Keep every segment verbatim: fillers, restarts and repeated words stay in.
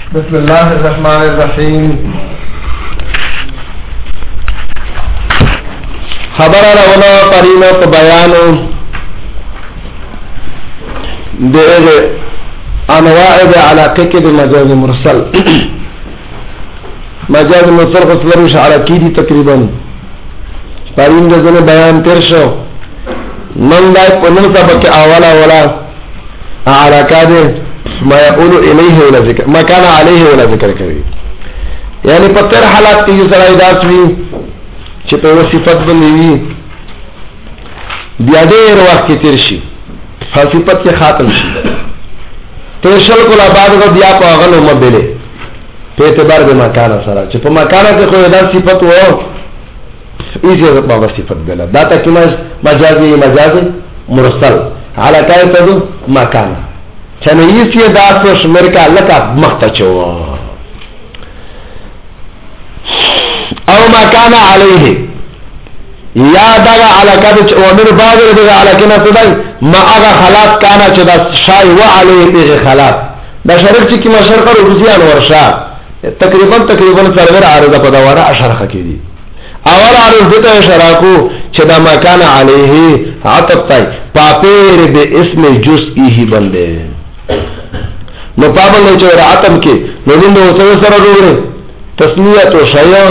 بسم الله الرحمن الرحیم. خبر راونا پرینا په بیانو دغه انواع د علاقه کې د مجاز مرسل. مجاز مرسل خو څلور علاقې دي تقریبا. پرین دغه بیان تر شو. من دا په نن سبق اوله اوله علاقه ده ما يقول الیه ولا ذکر ما کان علیه ولا ذکر کوي، یعنی په تر حالات کې سره ادات وي چې په صفت باندې وي بیا ډېر وخت کې تیر شي صفت کې ختم شي تر شل کوله بعد غو بیا په هغه نو مبله په اعتبار د مکان سره چې په مکان کې خو دا صفت وو ایزه په صفت بل دا ته کومه مجازي مجازي مرسل علاقه ته مکان چنه یې دا څه شمیر کا لکه مخته چو او ما كان عليه یا دا علاقه چې ومن بعد د علاقه نه تدای ما هغه خلاص کانا چې دا شای و علیه به خلاص دا شرط چې کما شرط روزیان ورشا تقریبا تقریبا څلور عارضه په دا وره اشرخه کیدی اول عارض ته اشاره کو چې دا ما كان عليه عطف تای پاپیر به اسم جزئی بنده نو پابل نه چې عطف کې نو نو سره وګوره تسمیه تو شیا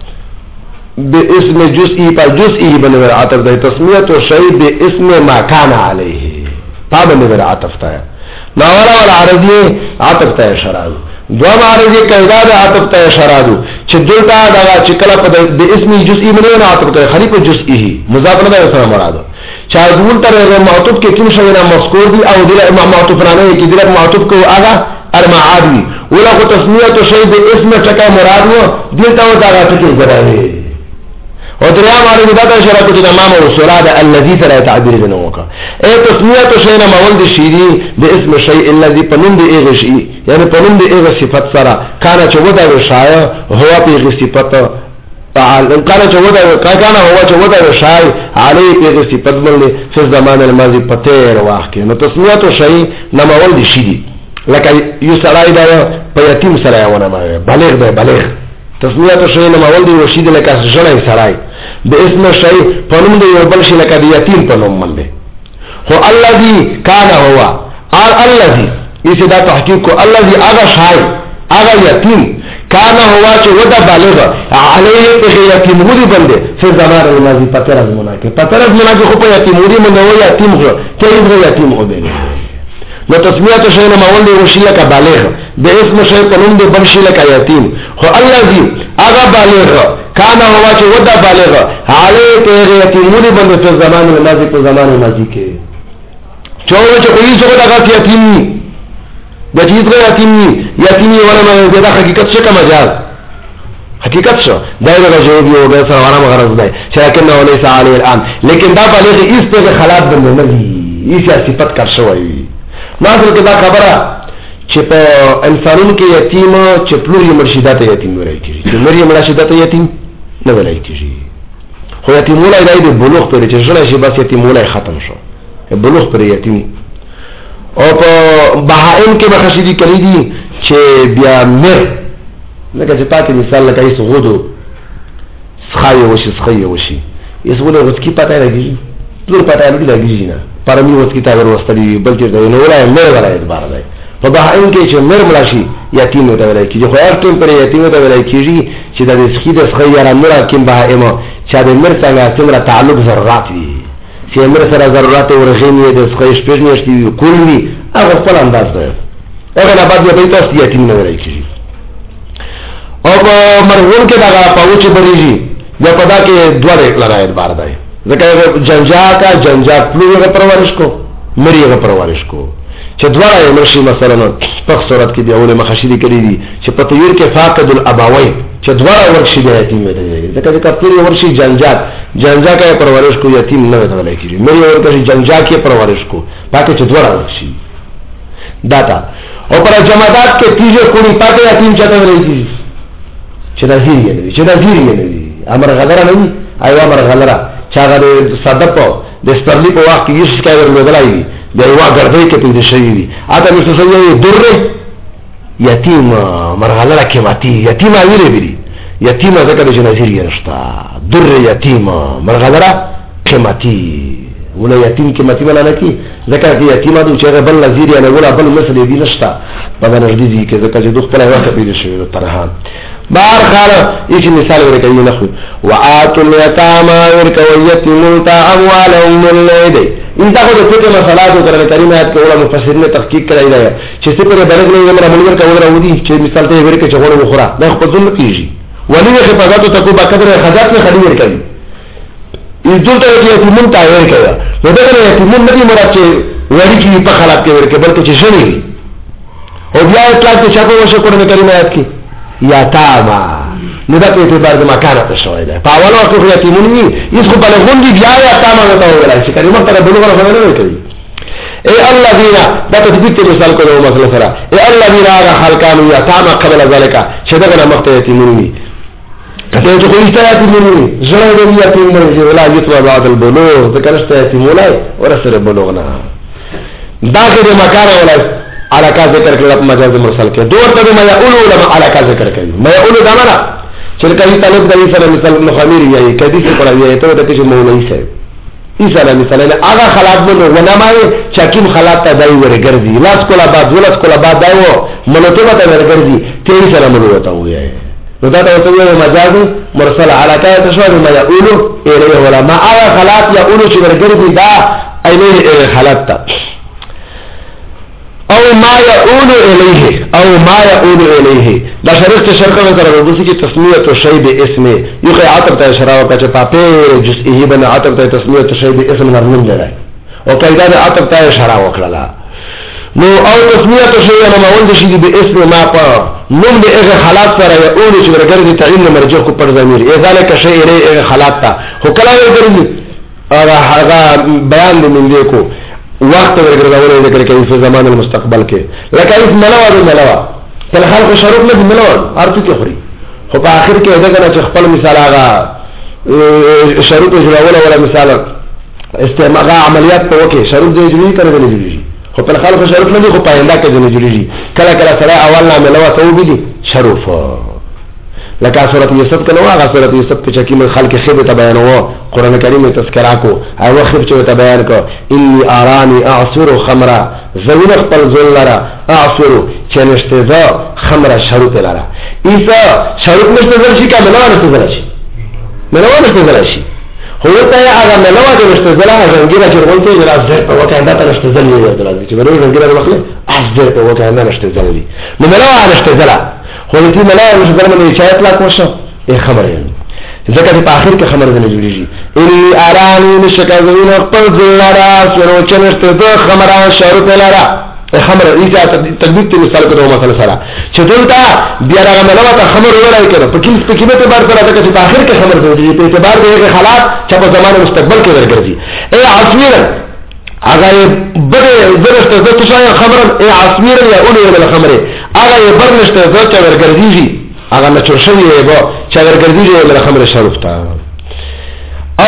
باسم جزئی پر جزئی بنور عطف ده تسمیت و شئی باسم ما کان علیه پابند ور عطف تا ناولا ولا عرضی عطف تا اشارادو دوام عرضی قیدا ده عطف تا اشارادو چه دلتا داگا چکلا پا باسم جزئی بنور عطف تا خلیف جزئی مضافنه ده اسم مرادو چه دول تر معطف که کم شوینا مذکور دی او دل معطف رانه که دل معطف که آگا ارمعاد دی اولا خو تسمیت و شئی باسم چکا مرادو دلتا و داگا چکی جراوی او دريام على بداية شرط الإمام والصلاة الذي ترى تعبير بنوكا اي تسمية شيء ما ولد الشيء باسم الشيء الذي پنند ايغ شيء يعني پنند ايغ صفت سرا كان چودا وشايا هو بيغ صفت كان چودا كان هو چودا وشاي عليه بيغ صفت بل في الزمان الماضي پتير واخ نو تسمية شيء نما ولد الشيء لك يسرای دا پيتيم سرا ونه بالغ ده بالغ تسمیت شئی نما ولدی وشید لکا جڑای سرائی بے اسم شئی پنم دے یوبل شی لکا دی یتیم پنم من دے خو اللذی کانا ہوا آر اللذی اسی دا تحقیق کو اللذی آغا شای آغا یتیم کانا ہوا چه ودا بالغ علیه پیخ یتیم موری بندے فی زمان المازی پتر از مناکی پتر از مناکی خو پا یتیم موری من دے یتیم خو تیز غی یتیم خو بے نو تسمیت شئی نما ولدی وشی لکا بالغ بے اسم شئی پنم دے بنشی لکا یتیم خو اللذی آغا بالغ کانا ہوا چه ودا بالغ علیه پیغ یتیمونی بند فی زمان الماضی پر زمان الماضی کے چوہو چه قوی سو دا غاس یتیمی دا چیز غا یتیمی یتیمی ورم دا حقیقت شکا مجاز حقیقت شو دائر غا جوابی ہو گئے سر ورم غرض دائی شاکرنا ولیسا علیه الان لیکن دا بالغ اس پیغ خلاب بند نگی اسی صفت کر شوئی ناظر که دا خبره چې په انسانونو کې یتیم چې پلوری مرشدات یتیم ورای کیږي چې مری مرشدات یتیم نه ورای کیږي خو یتیم ولای دای د بلوغ پر چې ژړا شي بس یتیم ولای ختم شو بلوغ پر یتیم او په بهائم کې بخشیدي کړی دي چې بیا مر لکه چې پاتې مثال لکه ایس غدو سخای وشي سخای وشي ایس ولای وسکی پاتای راګي ټول پاتای نه راګي نه پرمی وسکی تا ور وستلی بلکې نو ولای مر ورای بار دی په بهائم کې چې مر ملاشي یتیم ته ولای کیږي خو هر ټیم پر یتیم ته ولای کیږي چې د سخی د سخی یا مر کې بهائم چې د مر څنګه څومره تعلق ذرات وي چې مر سره ضرورت ورغینې د سخی شپږ میاشتې کول وي هغه خپل انداز ده هغه نه بعد به تاسو یتیم نه ولای کیږي او مرغون کې دا پاوچ بریږي د پدا کې دوه لړای بار دی ځکه جنجا کا جنجا پلوغه پرورش کو مریغه پرورش کو چې دوړه یې مرشي مثلا په صورت کې دی اوله مخشدي کړی دي چې په تیر کې فاقد الابوین چې دوړه ورشي د یتیم دی ځکه چې کپتور ورشي جنجات جنجا کې پرورش کو یتیم نه ولای کیږي مری ورته جنجا کې پرورش کو پاکه چې دوړه ورشي داتا او پر جماعات کې تیجه کوړي پاکه یتیم چاته ولای کیږي چې دا هیری نه چې دا هیری نه دی امر غلره نه دی ایو امر غلره چې هغه صدقو د سترلی په وخت کې یې څه ورلودلای دی دا یو ګرځي کې پیدا شوی دی اته مې څه یو دره یتیم مرغلره قیمتي یتیم ویلې بری یتیم ذکر چې نظیر یې نشتا در یتیم مرغلره قیمتي ولا یتیم قیمتي ولا نکی ذکر کې یتیم د چې بل نظیر یا ولا بل مثل دې نشتا په نږدې دي کې ذکر چې دوه خپل وخت پیدا شوی ترها بار خال ایش مثال ورکوي نه خو واتو الیتاما ورکوي یتیم تا اموالهم الليل انت کو د فقه مسالات او قرآن کریم آیات کې علماء مفسرین نے تحقیق کړی دی چې څه پر بلغ نه یمره ملګر کا وره ودی چې مثال ته ورکه چې غوړو خورا دا خو ظلم کیږي ولی حفاظت تکو با قدر حاجات میں خلی ورکوي اس دلته یتیمون تا ورکوي نو دا یتیمون نه مراد چې وړي کې په خلاف کې ورکه بلکې چې شنی او بیا اطلاق ته چاپو وشو قرآن کریم آیات کې یتاما نو دا په اعتبار د مکان ته شوی دی په اول وخت کې یتیمون وي اس کو بلغون دي بیا یتاما ته وایي چې کله مخ ته بلغ نه نه کوي اے الذين دا تثبیت مثال کو نو مثلا سره اے الذين خلقانو یتاما قبل ذلك شدغنا مخ ته یتیمون وي کته چې کوئی ستاسو یتیمون وي زړه دې یتیمون وي ولا یتوا بعد البلوغ ذکر ستاسو یتیمون ولا سره بلوغ نه دا کې مکان ولا علاقہ ذکر کړل په مجاز مرسل کې دور ته ما یقول علماء علاقہ ذکر کوي ما یقول دا معنا چې کله طالب د سره مثال ابن خمیر یې کدي څه کوي ته د کې مولوی صاحب ایسا مثلا هغه خلاط بنو ونما چکیم خلاط ته دای ورګرځي لاس کولا بعد ولت کولا بعد دایو ملوته ته ورګرځي ته سره ملوته وایي نو دا ته وایي مجاز مرسل علاقہ تشوار ما یقول الیه ولا ما هغه خلاط یقول چې ورګرځي دا ایله خلاط ته او ما يقول الیه او ما يقول الیه دا شرط شرط سره ورته چې تسمیه شی به اسم یو عطف ته اشاره وکړه چې پاپه جزئیه بن عطف ته تسمیه شی به اسم مرموم دی او قاعده د عطف ته اشاره وکړه نو او تسمیه شی نه مول شي به اسم ما په نوم د هغه حالات سره یقول چې ورګرځي تعین مرجع کو پر ضمیر ذالک شی الیه حالات ته هو کله ورګرځي هغه بیان د من دی کو وقت ورګرځول ذکر کوي په زمان المستقبل کې لکه اس ملوا د ملوا تل خلق شروط نه ملوا ارته کې خوري خو په اخر کې دا کنه چې خپل مثال هغه شروط جوړول ولا مثال استعمال عملیات په وکي شروط دې جوړي کړل دي خو په خلق شروط نه دي خو په انده کې دې جوړي کله کله سره اول نه ملوا ته وبدي شروف لکه سورۃ یوسف کې نو هغه سورۃ یوسف کې چې کوم خلق خیبه ته بیانوه قران کریم تذکرہ کو او خیب چې ته بیان کو انی ارانی اعصر خمرا زوین خپل ذل لرا اعصر چې نشته ذا خمرا شروط لرا ایسا شروط نشته ذل شي کله نه نشته ذل شي ملوان نشته ذل شي هو ته هغه ملوان نشته ذل هغه څنګه چې ورته راځي په وکه انده ته نشته ذل دی چې ورته څنګه راځي اځه په وکه انده نشته ذل دی نو ملوان نشته ذل خو دې ملائکه مش درمه نه چایت لا کوشه ای خبره ځکه په اخر کې خبره نه جوړیږي ان ارانی نشکازین خپل ذلرا سره چنشته د خبره شروط لرا خبره ایجا تثبیت مثال کو مثلا سره چې دلته بیا هغه ملوته خبره ورای کړه په کیس په کیمه ته بار سره چې په اخر کې خبره جوړیږي په اعتبار د حالات چې په زمانه مستقبل کې ورګرځي ای عصمیر هغه بده درسته د تشای خبره ای عصمیر یا اولي ولا خبره هغه برنشته د چې ورګرځي هغه نشور شوی به چې ورګرځي ولا خبره شرف تا او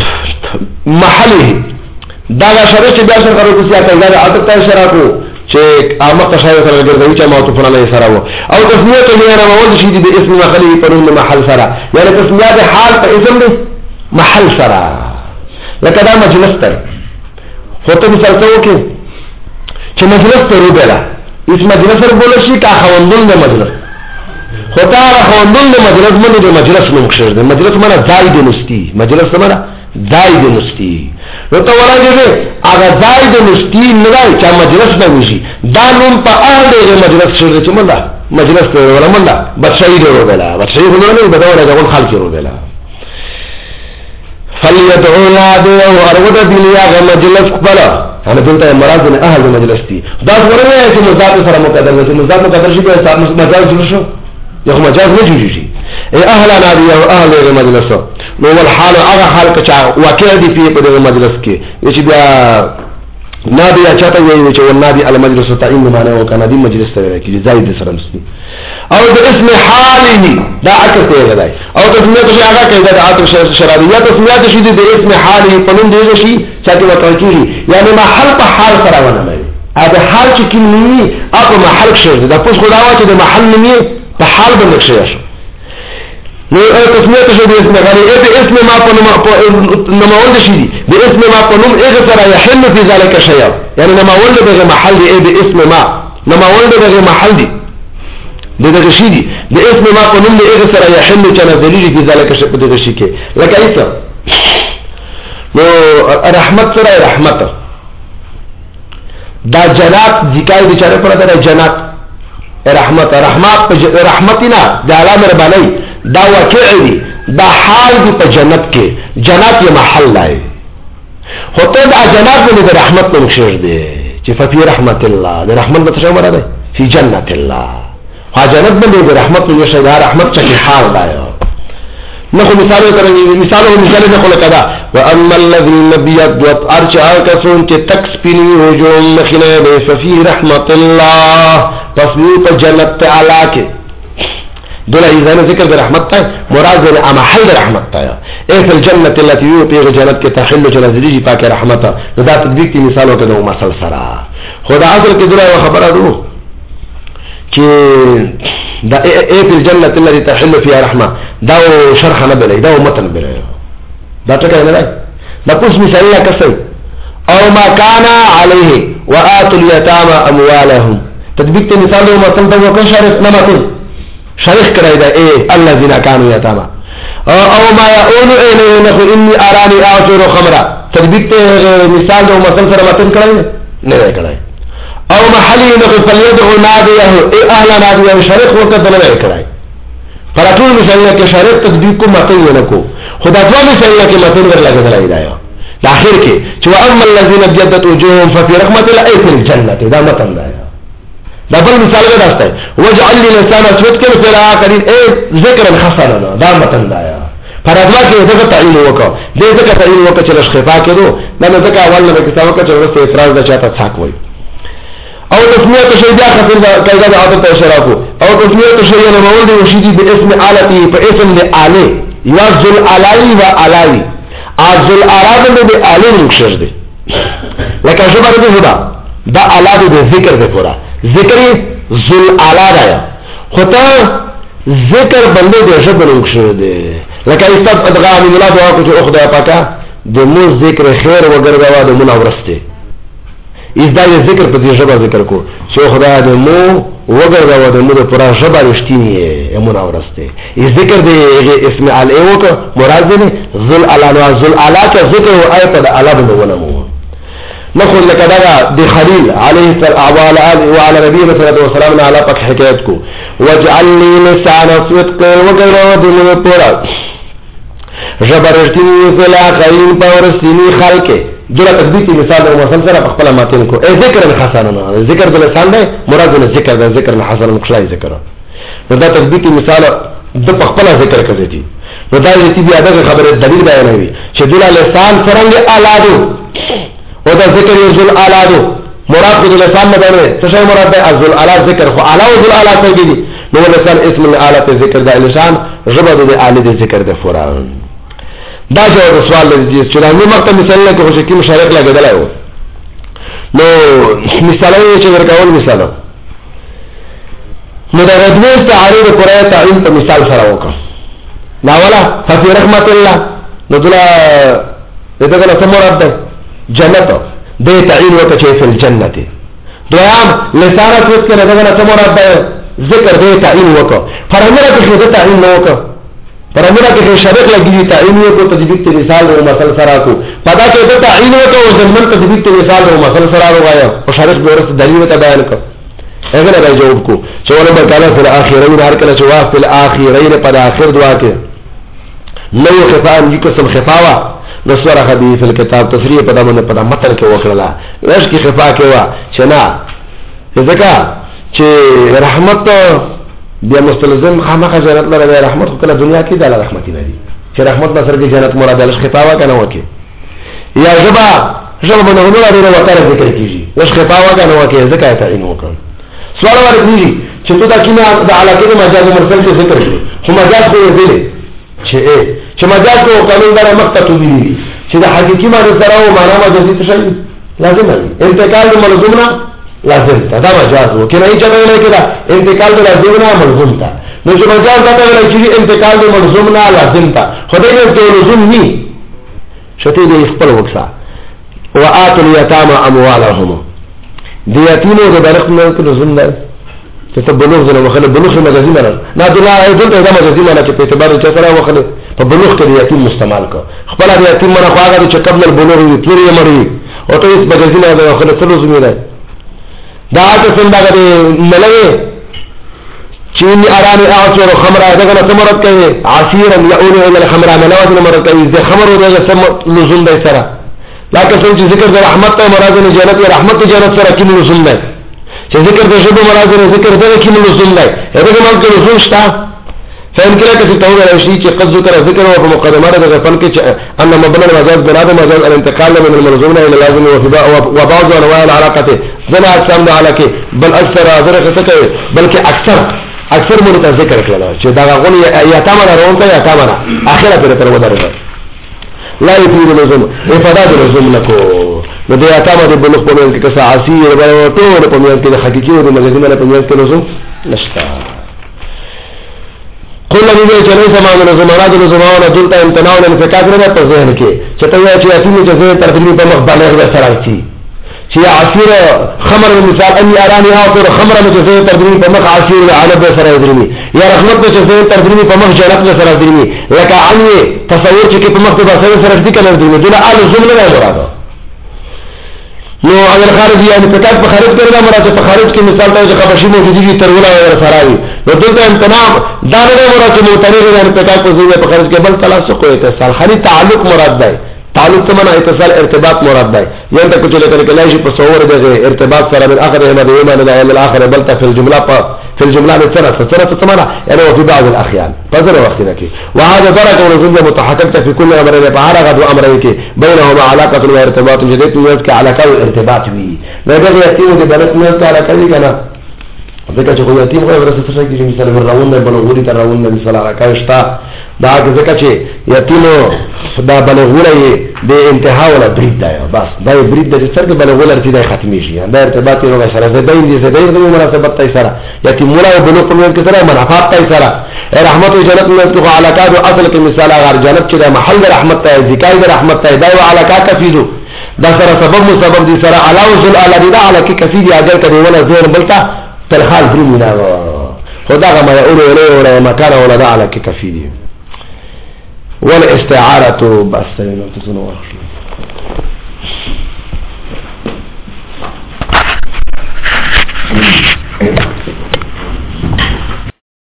محله دا شرط چې بیا سره کارو کیسه کوي دا عادت ته اشاره کو چې امه تشای سره ورګرځي چې معطوف علی سره وو او تسمیه ته نه راوځي چې د اسم محلی په نوم محل سره یعنی تسمیه د حال په اسم دی محل سره لکه دا مجلس ته خطه مثال ته وکي چې مجلس ته روبلا اس مجلس سره بوله شي کا خوندل د مجلس خطه خوندل د مجلس منو د مجلس نوم کښر د مجلس منه ځای د نستی مجلس منه ځای د نستی نو ته ورته هغه ځای د نستی نه راي چې مجلس نه وشي دا نوم په اړه د مجلس کښر چې منه مجلس ته ولا منه بچای دی روبلا بچای نه نه بدوره دغه خلک روبلا فلیدعو نادو او ارود بلیا غا مجلس قبلا انا دلتا مراد من اهل مجلس تی دا سورنه ہے کہ مزاد سره مقدر ہے مزاد مقدر شي به حساب مجاز جوړ شو یو مجاز نه جوړیږي اے اهل نادو او اهل مجلس نو ول حال هغه حال کچا واقع دي په مجلس کې چې بیا نادي یا چاته وي چې ولنادي على مجلس تعین معنی او کنه دي مجلس ته کې زائد سره مستی او د اسم حاله دا عکس دی غدای او تسمیه ته هغه کې دا عاطف شرعیه تسمیه شي د اسم حاله په نوم دی شي چې وترکیږي یعنی محل په حال سره ونه مې ا د حال چې کوم نومي په محل کې دا پوس خداوا چې د محل نومي په حال باندې شي نو تسمیه ته د اسم غني ا د اسم ما په نوم نومول شي د اسم ما په نوم اغه سره يحل في ذلك شيء يعني نومول د محل ا د اسم ما نومول د محل دي دغه شي دي د اسم ما په نوم اغه سره يحل چې نزلي في ذلك شيء په دغه شي کې لکه ایسه نو رحمت سره رحمت دا جنات ذکر دي چې پر دا جنات رحمت رحمت رحمتنا د علامه ربانی دا واقع دي دا حال دي په جنت کې جنات یې محل دی خو ته دا جنات باندې د رحمت په مشر دي چې ففي رحمت الله د رحمت په څه مراد دی فی جنت الله ها جنت باندې د رحمت په مشر دا رحمت چې حال دی نخو مثال کرنگی مثال ہو مثال نخو لکدا وَأَمَّا الَّذِينَ بِيَدْوَتْ أَرْچَ آکسون چه تکسپینی وجوم مخینه بے ففی رحمت اللہ تصویو پا جنت تعالی کے دولا ایزان ذکر در رحمت تا مراد در امحل در رحمت تا اے فی الجنت اللہ تیو پیغ جنت کے تحلو جنزلی جی پاک رحمت دا تدبیق تی مثالو کدو مسل سرا خدا اصل کے دولا خبر دو کہ دا اے فی الجنت اللہ تحلو فی رحمت دا شرح نه بلای دا متن بلای دا ټکای نه دا پوس مثال الله کسي او ما كان عليه واتوا اليتامى اموالهم تطبیق ته مثال او متن دا وکړ شرح نه متن شرح کړی دا اے الذين كانوا يتامى او ما يقول اليه انه اني اراني اعصر خمرا تطبیق ته مثال او متن سره متن کړی نه کړی او محلي انه فليدعو ناديه اهل ناديه شرح وکړه نه کړی فراتون مثالنا کے شرط تطبیق کو متن ونکو خدا دوا مثالنا کے متن ور لگا دلائی دایا لاخر کے چو اما الذین ابيضت وجوههم ففي رحمت الله ای فی الجنت دا متن دایا دا بل مثال کا راستہ ہے وجعل لي لسان اسود کے پھر آخری اے ذکر حسنا دا متن دایا فراتوا کے ذکر تعین وکا دے ذکر تعین وکا چلش خفا کے دو نہ ذکر اول میں کتاب کا چلو سے اعتراض دا چاہتا تھاک وئی او تسمیه شیء بیا خاطر کایدا د عادت اشراکو او تسمیه شیء نه مولد وشیدی باسم آلتی په اسم د آله یذل علی و علی ازل اراد د آله مخشر دی لکه شبر دی خدا دا الاده د ذکر د پورا ذکر ذل اعلی رایا خدا ذکر بنده د شبر مخشر دی لکه استاد ادغام الله دعا کو چې خدای پاکا د مو ذکر خیر وګرځوا د منورسته از دا ذکر په دې ژبه ذکر کو چې خدای دې مو وګرځاو د مو پر ژبه رښتینی یې مناورسته ای ذکر دې اسم علی وک مراد دې ذل علی ذل علی کا ذکر او ایت د علی بن ولمو نقول لك دا د خلیل علیه السلام وعلى نبی صلی الله علیه وسلم علی پاک حکایت کو وجعل لي لسان صدق وګرځاو د مو پر ژبه رښتینی فلا خیر پورستینی خلق دغه تثبیت مثال او مثال سره خپل ماتین کو ای ذکر الحسننا ذکر د لسان دی مراد نه ذکر د ذکر الحسن مخشای ذکر نو دا تثبیت مثال د خپل ذکر کوي دي نو دا دې بیا د خبره دلیل بیانوي چې د لسان څنګه الادو او دا ذکر یذل الادو مراد د لسان نه دی څه مراد دی ازل الا ذکر خو الا او ذل الا کوي دي نو لسان اسم الاله ذکر د لسان ربط د اله د ذکر د فرعون دا جواب سوال دی چې دا نو مکه مثال نه کوم چې کوم شریک لګیدلای وو نو مثالونه چې ورکول مثال نو دا رجوع تعریف قرآن تعین په مثال سره وکړه دا والا ففي رحمت الله نو دلا دغه څه مراد ده جنت دې تعین وکړه چې په جنت دوام لسانه څه کې دغه څه مراد ده ذکر دې تعین وکړه فرمره کې څه تعین نه وکړه فرمره کې شریک لګی تعین وکړه تجدید مثال او مثال سره کو پدا کې ته تعین وکړه او ضمن تجدید مثال او مثال سره راغیا او شریک به ورته دلیل ته بیان کړ اگر راځي جواب کو چې ولې به کله په اخرین هر کله چې واف په اخرین په اخر دعا کې نو خفان دي قسم خفاوا نصره خبي في الكتاب تصریح په دمن په متن کې وکړه ورش کې خفا کې وا چې نه ځکه چې رحمت بیا مستلزم خامخ جنت لره رحمت کله دنیا کې د رحمت نه دي چې رحمت نصر کې جنت مراد له خفاوا کنه وکي یا جبا جبا بنو نور لري وکړه ذکر کیږي وش خفاوا کنه وکي ذکر ته عین وکړه سوال ورکړي چې تو دا کینه د علاقه مجاز مرسل کې ذکر شي خو مجاز کو دی چې چې مجاز کو قانون دار مقتو دي چې د حقيقي معنی سره او معنا مجازي څه شي لازم دی انتقال د ملزومنا لازم تا دا مجاز وو کنه ای چاته ویلای کدا انتقال د لازم نه ملزوم تا نو چې مجاز ته ویلای چې انتقال د ملزوم نه لازم تا خدای دې ته لزوم ني شته دې خپل وکړه وآتوا اليتامى اموالهم دې یتیمو د برخ نه ته لزوم ده چې ته بلوغ زنه وخله بلوغ مجازي نه نه دلا ایدل ته مجازي نه چې په اعتبار چې سره وخله په بلوغ کې یتیم مستعمل کو خپل یتیم نه خواږه چې قبل البلوغ یې پوری مړی او ته هیڅ مجازي نه ده وخله ته لزوم ده دا ته څنګه غړي ملوي چین اراني اعصر خمره دغه ثمرت کوي عصيرا يؤول الى الخمره ملوات مرت کوي د خمرو دغه سم لزوم ده سره لکه څنګه ذکر د رحمت ته مراد نه جنت رحمت جنت سره کې لزوم ده چې ذکر د شبو مراد نه ذکر دغه کې لزوم ده دغه مالک لزوم شته فهم كده كده تقول على شيء قد ذكر ذكر وفي مقدمات هذا الفن أن مبنى المجاز بنادم مجاز الانتقال من الملزوم إلى اللازم وبعض أنواع العلاقة زنا أجسام على كي بل أكثر ذلك سكي بل كي أكثر أكثر من ذكر كلا شيء ده غني يتامنا رونتا يتامنا آخرة كده ترى وداره لا يفيد اللزوم إفادة اللزوم لكو لدي يتامنا دي بلوغ بميان كسا عسير بلو طول بميان كده حقيقي ودي مجازين على بميان كلزوم نشتا قل لي چې نه سماو نه زمانات نه زماو نه دلته امتناع نه انفکاک نه په ذهن کې چې ته یا چې یتیم چې زه ترتیب په مخ باندې سره شي چې عصير خمر مثال ان اراني او خمر چې زه ترتیب په مخ عصير على به سره درمي یا رحمت چې زه ترتیب په مخ جنت سره درمي لکه عني تصور چې په مخ به سره سره دي کنه درمي دله ال زمله نه مراده نو اگر خارج یعنی فقط په خارج کې نه مراد په خارج کې مثال ته چې خبرشي موجودي دي ترولا او سراوي نو دلته امتناع دا نه مراد چې متنیر یعنی فقط په ځای په خارج کې بل تلاش کوي اتصال خالي تعلق مراد دی تعلق څه معنی اتصال ارتباط مراد دی یعنی ته کوم لکه کله شي په صور دغه ارتباط سره من اخر احمد ایمان لا اله الاخر بل في الجمله في الجمله الثلاث ثلاث ثمانه يعني وفي بعض الاحيان فذر وقتنا كي وهذا درجه ونزول متحققه في كل امر بعرض وامرين كي بينهما علاقه وارتباط جديد يذكر علاقه وارتباط وي لكن يتيم دي بلد نه علاقه دي کنه ځکه چې خو یتیم خو ورسره څه کیږي مثال ورراون نه بلغوري تر راون نه مثال علاقه شتا دا ځکه چې یتیم دا بلغوري د انتها ولا برید دی بس دا برید د څرګ بلغور ته د ختمي شي دا ارتباط یو سره د دین دي د دې مناسبت ته سره یتیم ولا بلوغ په کې سره منافات ته سره رحمت او جنت نه تو علاقه او اصل کې مثال غیر جنت چې محل رحمت ته ذکر د رحمت ته دا علاقه کفیدو دا سره سبب مسبب دي سره علاوه ذل علی دا علاقه کفیدی اگر کدی ولا زور بلتا تلخال فرمنا خدا ما يقول إليه ولا مكان ولا داع لك كفيدي ولا استعارة بس